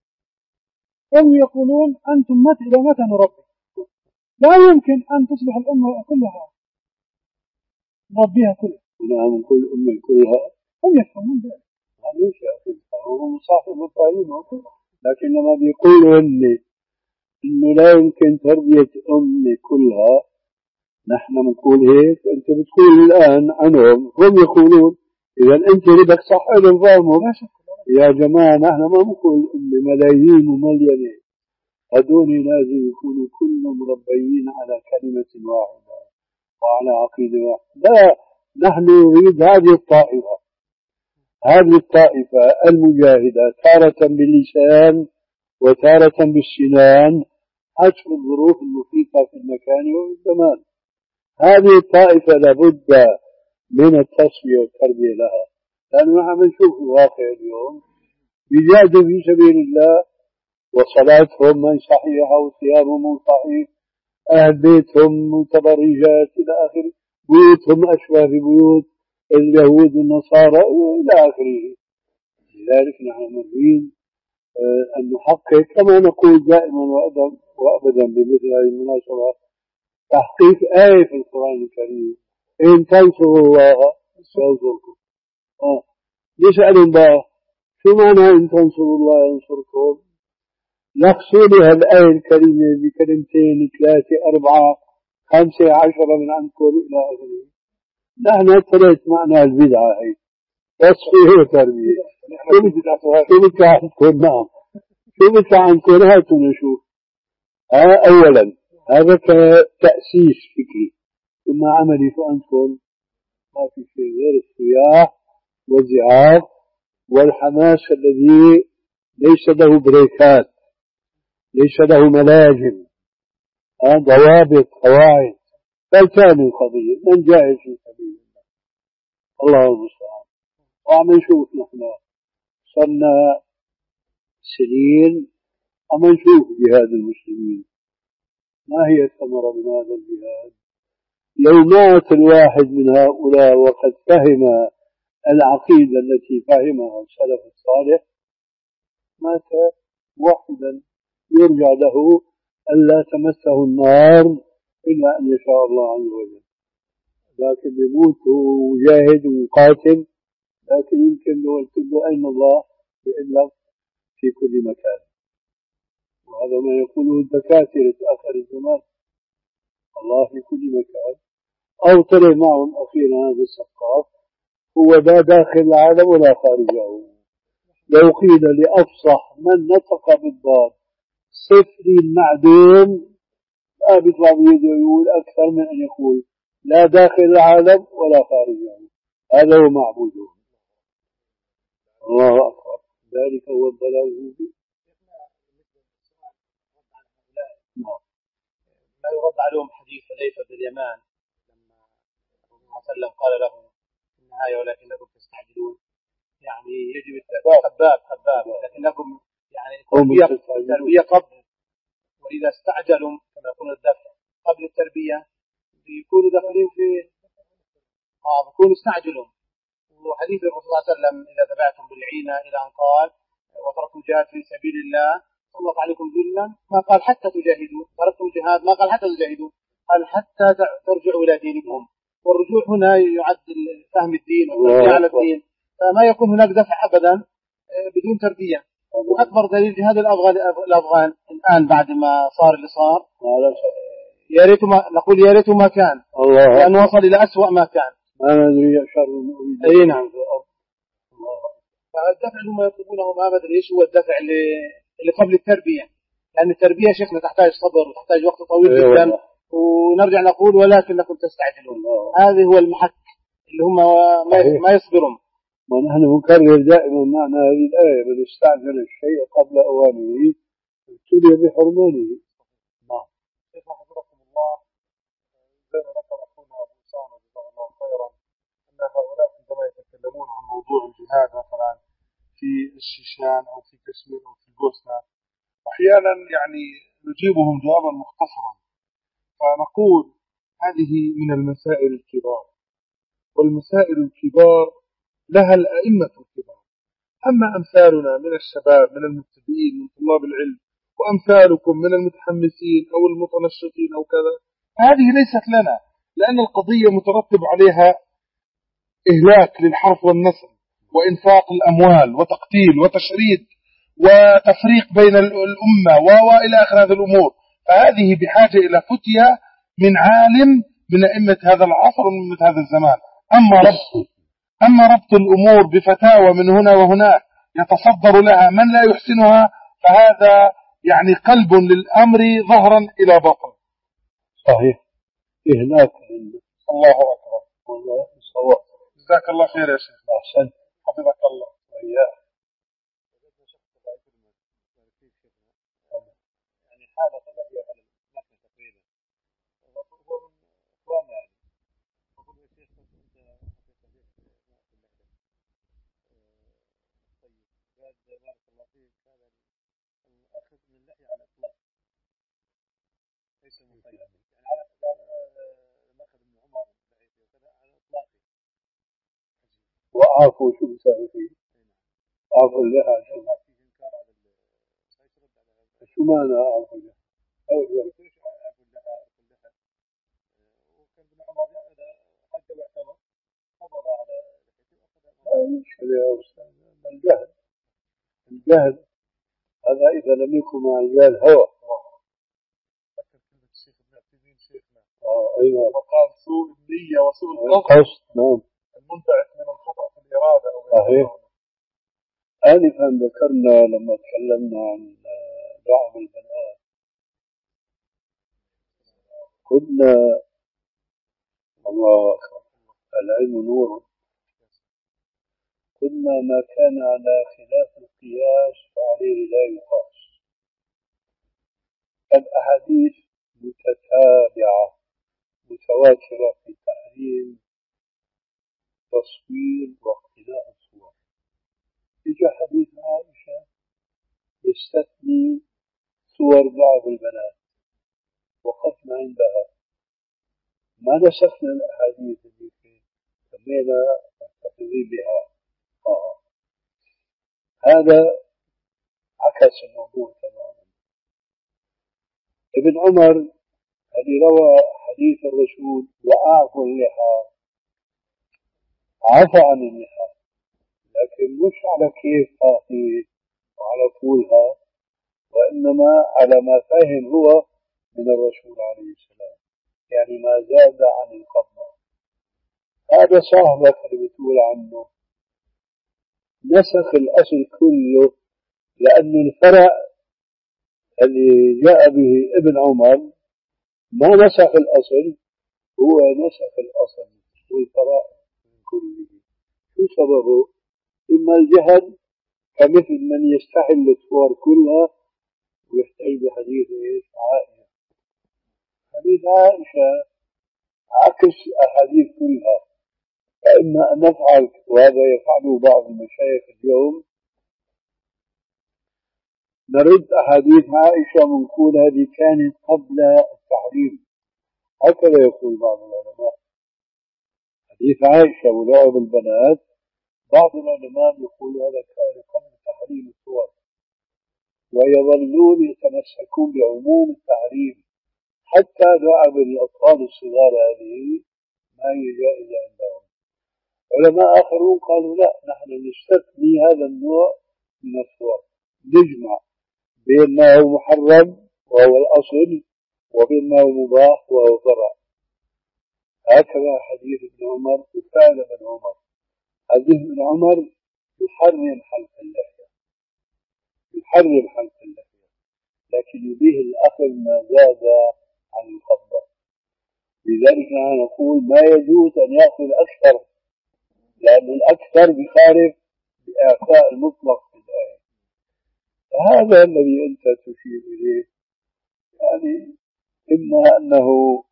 هم يقولون أنتم متى إلى متى نربي؟ لا يمكن أن تصبح الأمة كلها نربيها كلها. نعم كل أمة كلها. هم يفهمون ذلك. هذا شيء هم صاحب مفاهيم، لكن لما بيقولوا إن إنه لا يمكن تربية أمة كلها، نحن نقول هيك. أنت بتقول الآن عنهم، هم يقولون إذا أنت بدك صح لهم فهمهم. يا جماعة نحن ما نقول أمة ملايين ومليانين، هذول لازم يكونوا كلهم مربيين على كلمة واحدة وعلى عقيدة واحدة. لا، نحن نريد هذه الطائفة، هذه الطائفة المجاهدة تارة باللسان وتارة بالسنان حسب الظروف المحيطة في المكان والزمان. هذه الطائفة لابد من التصفية والتربية لها، لأنه نحن نشوف الواقع اليوم بيجاهدوا في سبيل الله وصلاتهم من صحيحة وصيامهم من صحيح، أهل بيتهم متبرجات إلى آخره، بيوتهم أشبه ببيوت اليهود والنصارى إلى آخره. لذلك نحن نريد أن نحقق كما نقول دائما وأبدا بمثل هذه المناسبة تحقيق آية في القرآن الكريم إن تنصروا الله ينصركم. آه. يسألون بقى شو معنى إن تنصروا الله ينصركم؟ نقصوا لها الآية الكريمة بكلمتين ثلاثة أربعة خمسة عشر من عندكم إلى آخره. نحن ثلاث معنى البدعة هي تصفيه وتربية. شو بدك عندكم؟ نعم شو بدك عندكم؟ هاتوا نشوف. ها أولا هذا كتأسيس فكري، ثم عملي عندكم ما في شيء غير الصياح والزعاق والحماس الذي ليس له بريكات، ليس له ملاجم، ضوابط قواعد. فالكامل القضية من جاهز في سبيل الله، الله المستعان. وعم نشوف نحن صرنا سنين عم نشوف جهاد المسلمين. ما هي الثمرة من هذا الجهاد؟ لو مات الواحد من هؤلاء وقد فهم العقيدة التي فهمها السلف الصالح، مات واحدا يرجى له ألا تمسه النار إلا أن يشاء الله عز وجل. لكن يموت وجاهد وقاتل، لكن يمكن لو قلت له أين الله بيقول لك في كل مكان. وهذا ما يقوله الدكاترة آخر الزمان، الله في كل مكان. أو طلع معهم أخيرا هذا السقاف هو لا داخل العالم ولا خارجه. لو قيل لأفصح من نطق بالضاد صفري المعدوم لا بيطلع بيده يقول أكثر من أن يقول لا داخل العالم ولا خارجه. هذا هو معبوده. الله أكبر. ذلك هو الضلال المبين. ما يرد عليهم حديث حذيفة بن اليمان لما الرسول صلى الله عليه وسلم قال له في النهاية ولكنكم تستعجلون، يعني يجب خباب خباب لكنكم يعني التربية قبل، وإذا استعجلوا كما يكون الدفع قبل التربية بيكونوا داخلين في اه بيكونوا استعجلوا. وحديث الرسول صلى الله عليه وسلم إذا تبعتم بالعينة إلى أن قال وتركوا الجهاد في سبيل الله سلط عليكم ذلا، ما قال حتى تجاهدوا، تركتم الجهاد ما قال حتى تجاهدوا، قال حتى ترجعوا إلى دينكم. والرجوع هنا يعد فهم الدين والتربية على الدين، فما يكون هناك دفع أبدا بدون تربية. وأكبر دليل جهاد الأفغان الأفغان الآن بعد ما صار اللي صار، يا ريت ما نقول يا ريت ما كان، لأنه وصل إلى أسوأ ما كان. ما ندري شر أريد. أي نعم. فالدفع اللي هم يطلبونه ما بدري إيش هو الدفع اللي اللي قبل التربية، لأن التربية شيخنا تحتاج صبر وتحتاج وقت طويل جدا. ونرجع نقول ولكنكم تستعجلون. هذا هو المحك اللي هم ما ما يصبرون. ونحن نكرر دائما معنى هذه الآية: من استعجل الشيء قبل أوانه ابتلي بحرمانه. نعم. شيخنا حفظكم الله، زي ما ذكر أخونا أبو أسامة جزاه الله خيرا أن هؤلاء عندما يتكلمون عن موضوع الجهاد مثلا في الشيشان أو في كشمير أو في البوسنة، أحيانا يعني نجيبهم جوابا مختصرا، فنقول هذه من المسائل الكبار، والمسائل الكبار لها الأئمة الكبار. أما أمثالنا من الشباب من المبتدئين من طلاب العلم وأمثالكم من المتحمسين أو المتنشطين أو كذا، هذه ليست لنا، لأن القضية مترتب عليها إهلاك للحرث والنسل وإنفاق الأموال وتقتيل وتشريد وتفريق بين الأمة وإلى آخر هذه الأمور. فهذه بحاجة إلى فتية من عالم من أئمة هذا العصر ومن أئمة هذا الزمان. أما ربط أما ربط الأمور بفتاوى من هنا وهناك يتصدر لها من لا يحسنها، فهذا يعني قلب للأمر ظهرا إلى بطن. صحيح. إهلاك. الله أكبر. والله صواب. جزاك الله خير يا شيخ. أحسن. حفظك الله. وإياه. يعني حالة تبهي على المكة تقريبا، وهو من إخواننا يعني، وقل يا شيخ أنت طيب بعد بارك الله فيك، هذا الأخذ من اللحية على الإطلاق ليس مطيب، يعني على الأخذ من عمر وكذا على الإطلاق. وعافوا شو بيساوي فيه؟ عافوا اللحى. شو معنى عافوا اللحى؟ أيوة. وكان ابن عمر إذا حج واعتمر قبض على لا مشكلة يا أستاذ. الجهل الجهل هذا إذا لم يكن مع الجهل هوى. أذكر كلمة الشيخ ابن المرتبين شيخنا. اه ايوه. وقال سوء النية وسوء القصد. نعم. المنبعث من الخطأ في الإرادة أو صحيح. آنفا ذكرنا لما تكلمنا عن لعب البنات قلنا الله أكبر العلم نور، قلنا ما كان على خلاف القياس فعليه لا يقاس. الأحاديث متتابعة متواترة في تحريم تصوير واقتناء الصور. إجا حديث عائشة يستثني صور لعب البنات وقفنا عندها، ما نسخنا الأحاديث اللي في سمينا محتفظين بها. آه. هذا عكس الموضوع تماما. ابن عمر الذي روى حديث الرسول وأعفوا اللحى عفى عن اللحى، لكن مش على كيف فاطمة وعلى طولها، وإنما على ما فهم هو من الرسول عليه السلام، يعني ما زاد عن القبضة. هذا صاحبك اللي بتقول عنه نسخ الأصل كله، لأنه الفرع اللي جاء به ابن عمر ما نسخ الأصل، هو نسخ الأصل والفرع من كله. شو سببه؟ إما الجهل كمثل من يستحل الصور كلها ويحتاج بحديث عائشة. حديث عائشة عكس أحاديث كلها، فإما أن نفعل وهذا يفعله بعض المشايخ اليوم، نرد أحاديث عائشة ونقول هذه كانت قبل التحريم، هكذا يقول بعض العلماء. حديث عائشة ولعب البنات بعض العلماء يقول هذا كان قبل تحريم الصور، ويظلون يتمسكون بعموم التحريم حتى لعب الأطفال الصغار هذه ما هي جائزة عندهم. علماء آخرون قالوا لا، نحن نستثني هذا النوع من الصور، نجمع بين ما هو محرم وهو الأصل وبين ما هو مباح وهو فرع. هكذا حديث ابن عمر وفعل ابن عمر. حديث ابن عمر يحرم حلق اللحية، يحرم حلق اللحية، لكن يبيه الأخذ ما زاد عن القبضة. لذلك نقول ما يجوز أن يأخذ أكثر، لأن الأكثر بخارج بإعفاء المطلق في الآية. فهذا الذي أنت تشير إليه، يعني إما أنه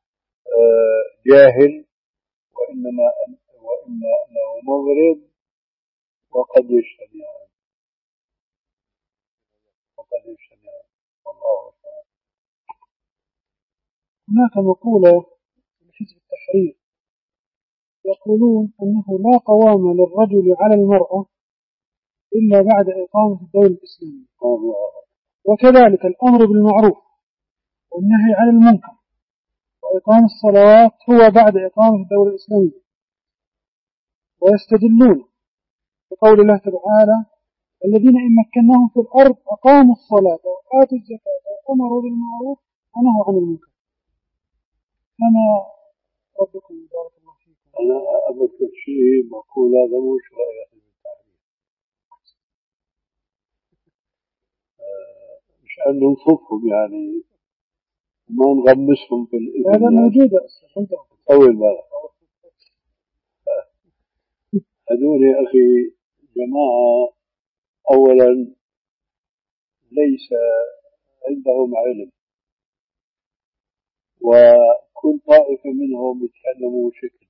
جاهل وإنما وإما أنه مغرض، وقد يجتمعان وقد يجتمعان والله تعالى. هناك مقولة من حزب التحرير يقولون أنه لا قوام للرجل على المرأة إلا بعد إقامة الدولة الإسلامية، وكذلك الأمر بالمعروف والنهي عن المنكر وإقام الصلوات هو بعد إقامة الدولة الإسلامية. ويستدلون بقول الله تعالى الذين إن مكناهم في الأرض أقاموا الصلاة وآتوا الزكاة وأمروا بالمعروف ونهوا عن المنكر. أنا ربكم بارك الله فيكم. أنا أذكر شيء مقول هذا مش رأي حزب التحرير، مشان ننصفهم يعني وما نغمسهم في الإذن. هذا موجود طول بالك. هذول يا أخي جماعة أولا ليس عندهم علم، وكل طائفة منهم يتكلموا بشكل،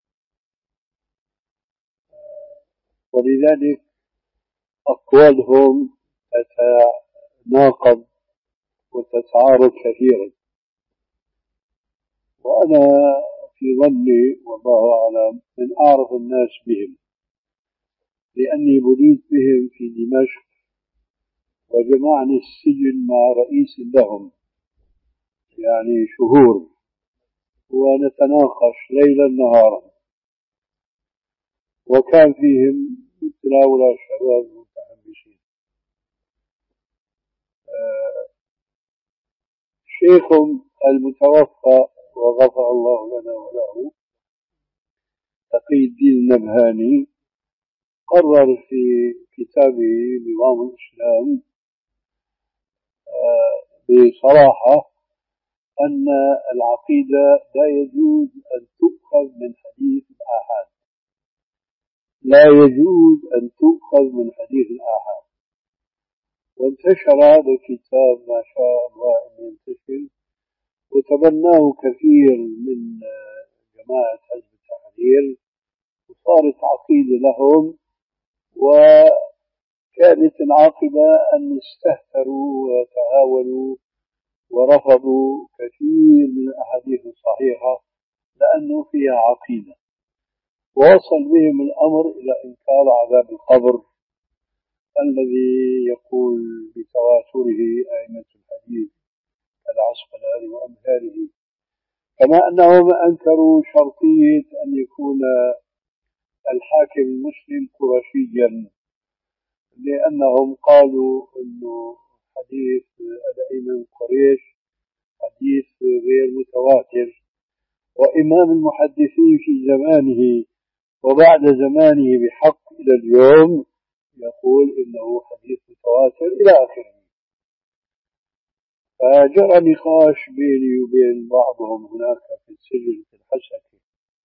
ولذلك أقوالهم تتناقض وتتعارض كثيرا. وأنا في ظني والله أعلم من أعرف الناس بهم، لأني بليت بهم في دمشق وجمعني السجن مع رئيس لهم يعني شهور، ونتناقش ليلا نهارا، وكان فيهم مثل هؤلاء الشباب المتحمسين. أه شيخهم المتوفى وغفر الله لنا وله تقي الدين النبهاني قرر في كتابه نظام الإسلام بصراحة أن العقيدة لا يجوز أن تؤخذ من حديث الآحاد، لا يجوز أن تؤخذ من حديث الآحاد. وانتشر هذا الكتاب ما شاء الله أن ينتشر، وتبناه كثير من جماعة حزب التحرير، وصارت عقيدة لهم، وكانت العاقبة أن استهتروا وتهاونوا ورفضوا كثير من الأحاديث الصحيحة لأنه فيها عقيدة، ووصل بهم الأمر إلى إنكار عذاب القبر الذي يقول بتواتره أئمة الحديث العسقلاني وأمثاله، كما أنهم أنكروا شرطية أن يكون الحاكم المسلم قرشيا، لأنهم قالوا أنه حديث الأئمة من قريش حديث غير متواتر، وإمام المحدثين في زمانه وبعد زمانه بحق إلى اليوم يقول إنه حديث متواتر إلى آخره. فجرى نقاش بيني وبين بعضهم هناك في السجن في الحسكة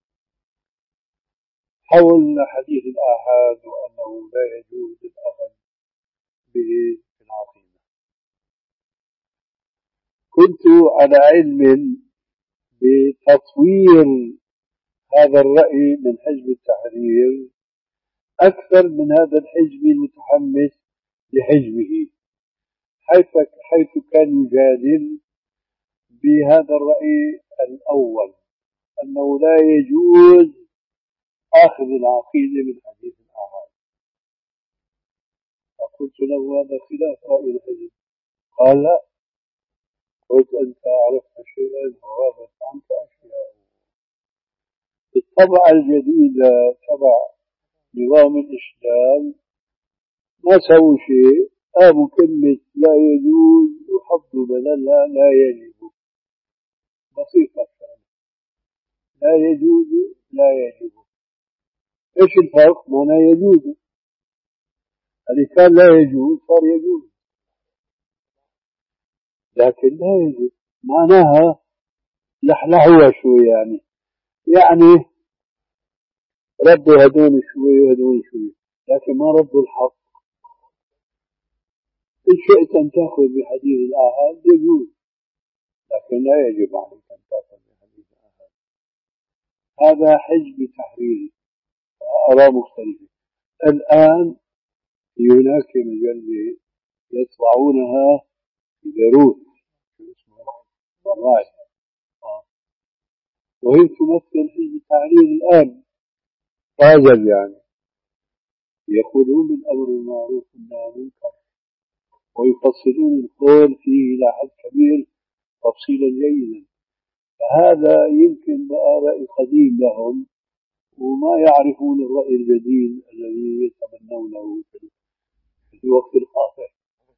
حول حديث الآحاد وأنه لا يجوز الأخذ به في العقيدة. كنت على علم بتطوير هذا الرأي من حزب التحرير أكثر من هذا الحزب المتحمس لحزبه، حيث حيث كان يجادل بهذا الرأي الأول أنه لا يجوز أخذ العقيدة من حديث الآحاد. فقلت له هذا خلاف رأي الحزب. قال لا. قلت أنت عرفت شيئا وغابت عنك أشياء. الطبعة الجديدة تبع نظام الإسلام ما سووا شيء، قاموا كلمة لا يجوز وحطوا بدلها لا يجب. بسيطة كانت، لا يجوز لا يجب. ايش الفرق؟ ما لا يجوز، اللي كان لا يجوز صار يجوز، لكن لا يجب معناها لحلحوا شوي، يعني يعني ردوا هدول شوي وهدول شوي، لكن ما ردوا الحق. إن شئت أن تأخذ بحديث الآحاد يجوز، لكن لا يجب عليك أن تأخذ بحديث الآحاد. هذا حزب تحريري، آراء مختلفة. الآن في هناك مجلة يطبعونها في بيروت وهي تمثل حزب التحرير الآن راجل، يعني يقولون بالأمر المعروف والنهي عن المنكر ويفصلون القول فيه إلى حد كبير تفصيلا جيدا. فهذا يمكن بقى رأي قديم لهم وما يعرفون الرأي الجديد الذي يتبنونه في الوقت القاطع.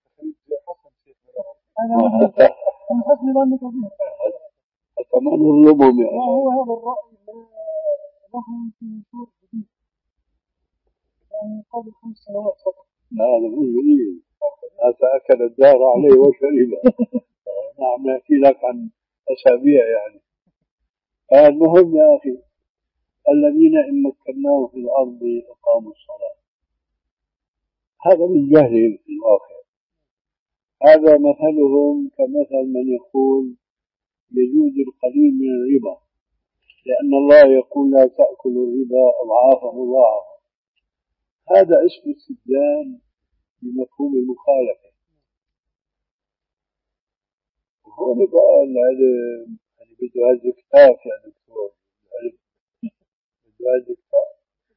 أنا حسن ظنك به. أتمنى نظلمهم يعني. هو هذا الرأي لهم في شهور جديد، يعني قبل خمس سنوات فقط. لا هذا مو جديد، هذا أكل الدار عليه وشربه. نعم نحكي لك عن أسابيع يعني. المهم يا أخي، الذين إن مكناهم في الأرض أقاموا الصلاة، هذا من جهلهم في الواقع. هذا مثلهم كمثل من يقول يجوز القليل من الربا، لأن الله يقول لا تأكلوا الربا أضعافا مضاعفة. هذا اسم استدلال بمفهوم المخالفة. هون بقى العلم اللي بده هذا كتاب يا دكتور، العلم بده هذا كتاب.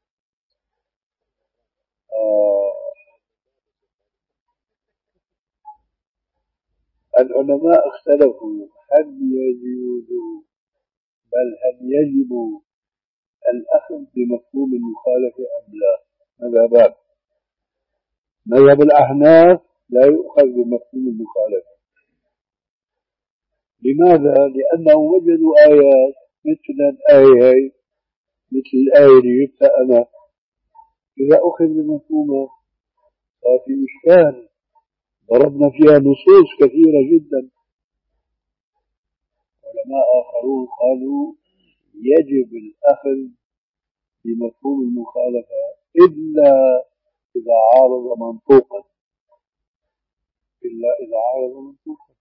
آه. العلماء اختلفوا هل يجوز بل هل يجب الأخذ بمفهوم المخالفة أم لا. مذهبان. مذهب الأحناف لا يؤخذ بمفهوم المخالفة، لماذا؟ لأنهم وجدوا آيات مثل الآية مثل الآية اللي جبتها أنا، إذا أخذ بمفهومها صار في إشكال، ضربنا فيها نصوص كثيرة جدا. علماء آخرون قالوا يجب الأخذ بمفهوم المخالفة إلا إذا عارض منطوقا، إلا إذا عارض منطوقا،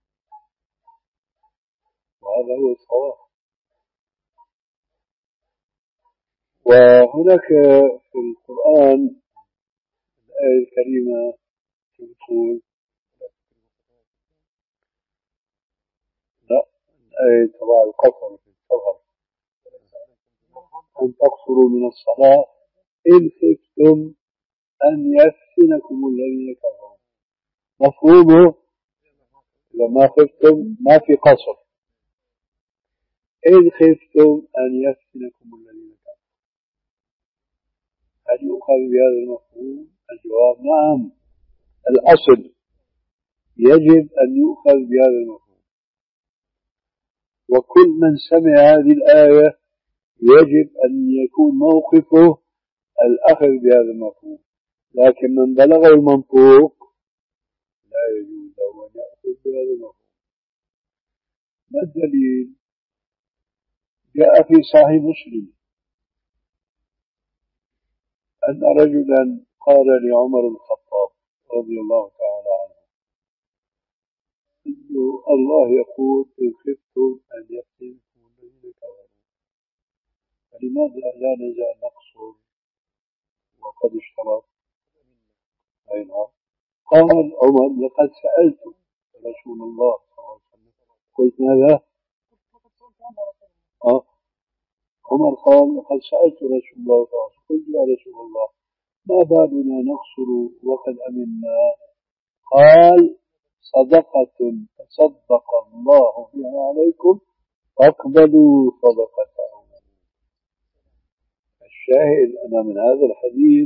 وهذا هو الصواب. وهناك في القرآن الآية الكريمة تقول لا، الآية تبع القصر في السفر أن تقصروا من الصلاة إن خفتم أن يفتنكم الذين كفروا. مفهومه إذا ما خفتم ما في قصر، إن خفتم أن يفتنكم الذين كفروا. هل يؤخذ بهذا المفهوم؟ الجواب نعم، الأصل يجب أن يؤخذ بهذا المفهوم، وكل من سمع هذه الآية يجب أن يكون موقفه الأخذ بهذا المفهوم. لكن من بلغه المنطوق لا يجوز له أن يأخذ بهذا المفهوم. ما الدليل؟ جاء في صحيح مسلم أن رجلا قال لعمر الخطاب رضي الله تعالى عنه إنه الله يقول إن خفتم أن يفتنكم الذين كفروا فلماذا لا نزال نقصر وقد اشترط؟ أي نعم. قال عمر لقد سألت رسول الله صلى الله عليه وسلم. قلت ماذا؟ أه؟ عمر قال لقد سألت رسول الله صلى الله عليه وسلم. قلت يا رسول الله ما بالنا نقصر وقد أمنا؟ قال صدقة تصدق الله بها عليكم فاقبلوا صدقته. الشاهد أنا من هذا الحديث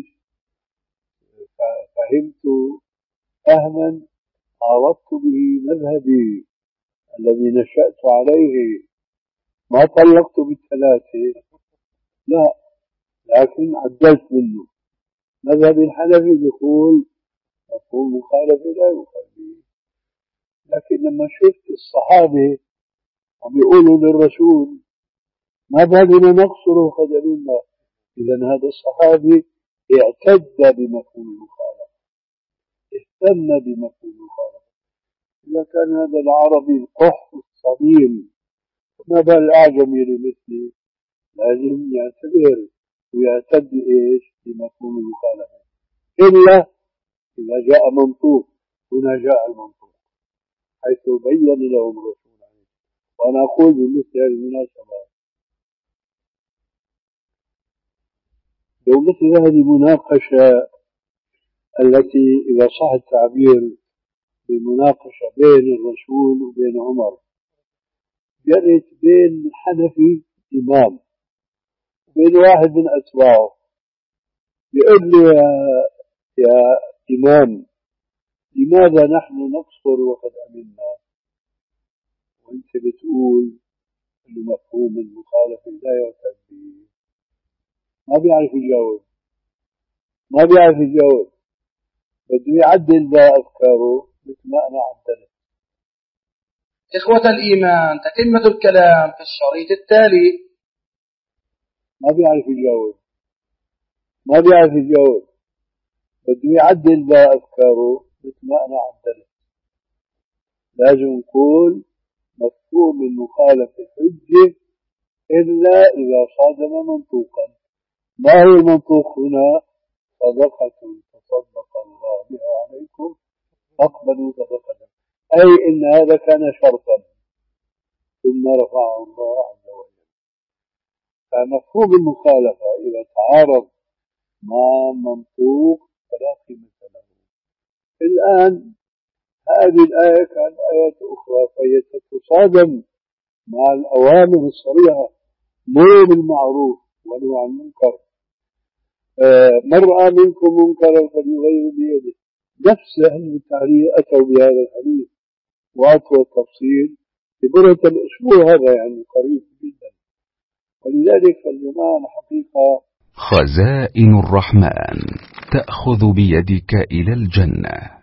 فهمت فهما عرضت به مذهبي الذي نشأت عليه. ما طلقت بالثلاثة لا، لكن عدلت منه. مذهب الحنفي يقول مفهوم مخالفة لا يؤخذ به، لكن لما شفت الصحابة عم يقولوا للرسول ما بالنا نقصر وقد أمنا، إذا هذا الصحابي اعتد بمفهوم المخالفة، اهتم بمفهوم المخالفة. إذا كان هذا العربي القح الصميم ما بال الأعجمي لمثلي لازم يعتبر ويعتد إيش بمفهوم المخالفة، إلا إذا جاء منطوق. هنا جاء المنطوق حيث بين لهم الرسول عليه. وأنا أقول بمثل هذه المناسبة لو مثل هذه المناقشة التي إذا صح التعبير بمناقشة بين الرسول وبين عمر، جرت بين حنفي إمام بين واحد من أتباعه، يقول لي يا, يا إمام لماذا نحن نقصر وقد أمنا وانت بتقول انه مفهوم المخالفة لا يعتد به؟ ما بيعرف يجاوب، ما بيعرف يجاوب، بده يعدل بأفكاره مثل ما أنا عدلت. إخوة الإيمان، تتمة الكلام في الشريط التالي. ما بيعرف يجاوب، ما بيعرف يجاوب، بده يعدل بأفكاره مثل ما أنا عدلت. لازم نقول مفهوم المخالفة حجة إلا إذا صادم منطوقا. ما هو المنطوق هنا؟ صدقة تصدق الله بها عليكم فاقبلوا صدقته، أي إن هذا كان شرطا ثم رفعه الله عز وجل. فمفهوم المخالفة إذا تعارض مع منطوق فلا قيمة له. الآن هذه الآية كانت آيات أخرى فهي تتصادم مع الأوامر الصريحة: مروا بالمعروف ونهوا عن المنكر، من رأى منكم منكرا فليغيره بيده. نفس أهل التعريف أتوا بهذا الحديث وأتوا التفصيل ببرهة الأسبوع هذا يعني قريب جدا. ولذلك فالجماعة حقيقة خزائن الرحمن تأخذ بيدك إلى الجنة.